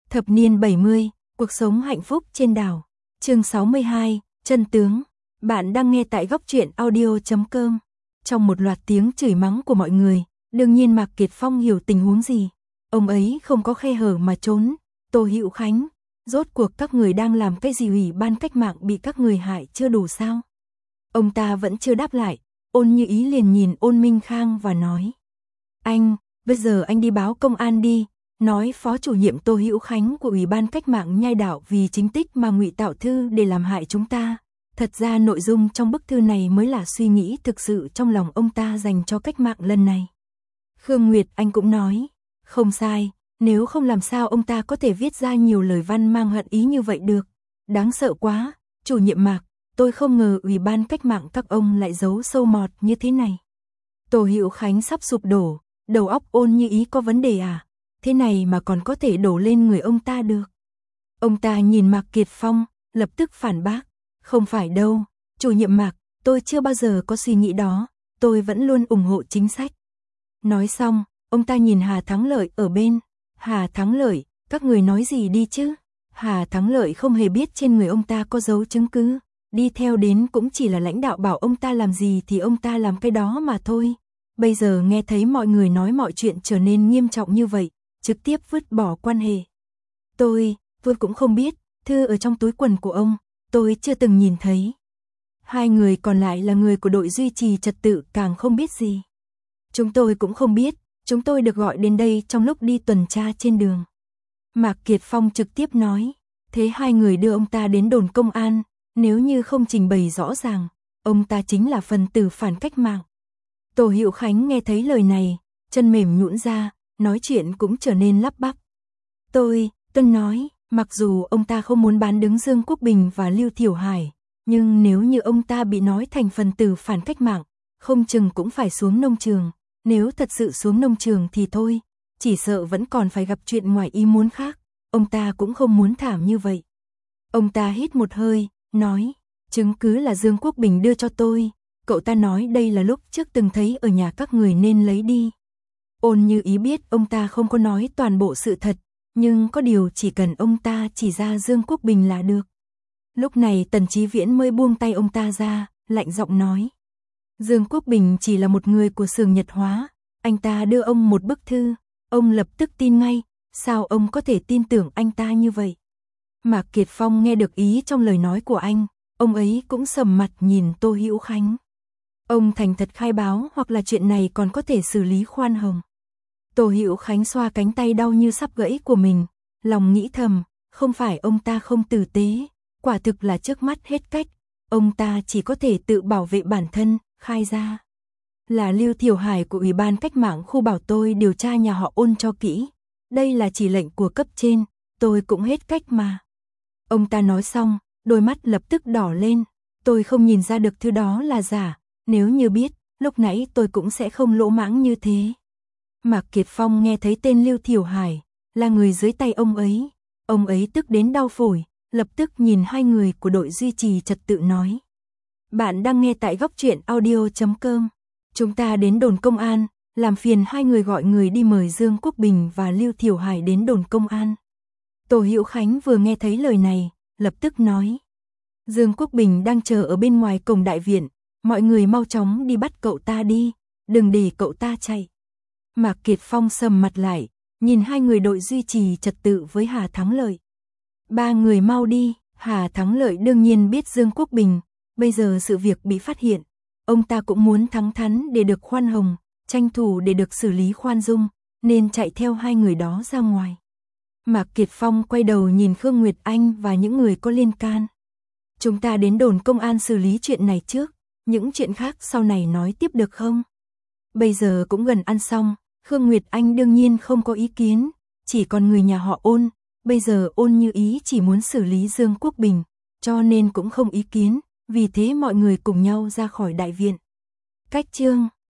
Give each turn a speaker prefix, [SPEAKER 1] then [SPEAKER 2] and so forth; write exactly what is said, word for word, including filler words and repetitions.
[SPEAKER 1] Thập niên bảy mươi, cuộc sống hạnh phúc trên đảo. Chương sáu mươi hai, chân tướng. Bạn đang nghe tại góc truyện audio chấm com. Trong một loạt tiếng chửi mắng của mọi người, đương nhiên Mạc Kiệt Phong hiểu tình huống gì. Ông ấy không có khe hở mà trốn. Tô Hữu Khánh, rốt cuộc các người đang làm cái gì? Ủy ban cách mạng bị các người hại chưa đủ sao? Ông ta vẫn chưa đáp lại. Ôn Như Ý liền nhìn Ôn Minh Khang và nói: Anh, bây giờ anh đi báo công an đi, nói phó chủ nhiệm Tô Hữu Khánh của Ủy ban cách mạng nhai đảo vì chính tích mà ngụy tạo thư để làm hại chúng ta. Thật ra nội dung trong bức thư này mới là suy nghĩ thực sự trong lòng ông ta dành cho cách mạng lần này. Khương Nguyệt Anh cũng nói: Không sai, nếu không làm sao ông ta có thể viết ra nhiều lời văn mang hận ý như vậy được. Đáng sợ quá, chủ nhiệm Mạc, tôi không ngờ Ủy ban cách mạng các ông lại giấu sâu mọt như thế này. Tô Hữu Khánh sắp sụp đổ, đầu óc Ôn Như Ý có vấn đề à? Thế này mà còn có thể đổ lên người ông ta được. Ông ta nhìn Mạc Kiệt Phong, lập tức phản bác: Không phải đâu, chủ nhiệm Mạc, tôi chưa bao giờ có suy nghĩ đó, tôi vẫn luôn ủng hộ chính sách. Nói xong, ông ta nhìn Hà Thắng Lợi ở bên. Hà Thắng Lợi, các người nói gì đi chứ? Hà Thắng Lợi không hề biết trên người ông ta có dấu chứng cứ, đi theo đến cũng chỉ là lãnh đạo bảo ông ta làm gì thì ông ta làm cái đó mà thôi. Bây giờ nghe thấy mọi người nói mọi chuyện trở nên nghiêm trọng như vậy, trực tiếp vứt bỏ quan hệ. Tôi, tôi cũng không biết, thư ở trong túi quần của ông, tôi chưa từng nhìn thấy. Hai người còn lại là người của đội duy trì trật tự càng không biết gì. Chúng tôi cũng không biết, chúng tôi được gọi đến đây trong lúc đi tuần tra trên đường. Mạc Kiệt Phong trực tiếp nói: Thế hai người đưa ông ta đến đồn công an, nếu như không trình bày rõ ràng, ông ta chính là phần tử phản cách mạng. Tô Hữu Khánh nghe thấy lời này, chân mềm nhũn ra, nói chuyện cũng trở nên lắp bắp. Tôi, tôi nói, mặc dù ông ta không muốn bán đứng Dương Quốc Bình và Lưu Thiểu Hải, nhưng nếu như ông ta bị nói thành phần tử phản cách mạng, không chừng cũng phải xuống nông trường. Nếu thật sự xuống nông trường thì thôi, chỉ sợ vẫn còn phải gặp chuyện ngoài ý muốn khác. Ông ta cũng không muốn thảm như vậy. Ông ta hít một hơi, nói: Chứng cứ là Dương Quốc Bình đưa cho tôi. Cậu ta nói đây là lúc trước từng thấy ở nhà các người nên lấy đi. Ôn Như Ý biết ông ta không có nói toàn bộ sự thật, nhưng có điều chỉ cần ông ta chỉ ra Dương Quốc Bình là được. Lúc này Tần Chí Viễn mới buông tay ông ta ra, lạnh giọng nói: Dương Quốc Bình chỉ là một người của xưởng Nhật Hóa, anh ta đưa ông một bức thư, ông lập tức tin ngay, sao ông có thể tin tưởng anh ta như vậy? Mạc Kiệt Phong nghe được ý trong lời nói của anh, ông ấy cũng sầm mặt nhìn Tô Hữu Khánh. Ông thành thật khai báo hoặc là chuyện này còn có thể xử lý khoan hồng. Tô Hữu Khánh xoa cánh tay đau như sắp gãy của mình, lòng nghĩ thầm, không phải ông ta không tử tế, quả thực là trước mắt hết cách, ông ta chỉ có thể tự bảo vệ bản thân, khai ra. Là Lưu Thiểu Hải của Ủy ban cách mạng khu bảo tôi điều tra nhà họ Ôn cho kỹ, đây là chỉ lệnh của cấp trên, tôi cũng hết cách mà. Ông ta nói xong, đôi mắt lập tức đỏ lên, tôi không nhìn ra được thứ đó là giả, nếu như biết, lúc nãy tôi cũng sẽ không lỗ mãng như thế. Mạc Kiệt Phong nghe thấy tên Lưu Thiểu Hải, là người dưới tay ông ấy, ông ấy tức đến đau phổi, lập tức nhìn hai người của đội duy trì trật tự nói: Bạn đang nghe tại góc truyện audio chấm com. Chúng ta đến đồn công an, làm phiền hai người gọi người đi mời Dương Quốc Bình và Lưu Thiểu Hải đến đồn công an. Tô Hữu Khánh vừa nghe thấy lời này, lập tức nói: Dương Quốc Bình đang chờ ở bên ngoài cổng đại viện, mọi người mau chóng đi bắt cậu ta đi, đừng để cậu ta chạy. Mạc Kiệt Phong sầm mặt lại, nhìn hai người đội duy trì trật tự với Hà Thắng Lợi. Ba người mau đi. Hà Thắng Lợi đương nhiên biết Dương Quốc Bình, bây giờ sự việc bị phát hiện, ông ta cũng muốn thắng thắn để được khoan hồng, tranh thủ để được xử lý khoan dung, nên chạy theo hai người đó ra ngoài. Mạc Kiệt Phong quay đầu nhìn Khương Nguyệt Anh và những người có liên can. Chúng ta đến đồn công an xử lý chuyện này trước, những chuyện khác sau này nói tiếp được không? Bây giờ cũng gần ăn xong, Khương Nguyệt Anh đương nhiên không có ý kiến, chỉ còn người nhà họ Ôn. Bây giờ Ôn Như Ý chỉ muốn xử lý Dương Quốc Bình, cho nên cũng không ý kiến, vì thế mọi người cùng nhau ra khỏi đại viện. Cách chương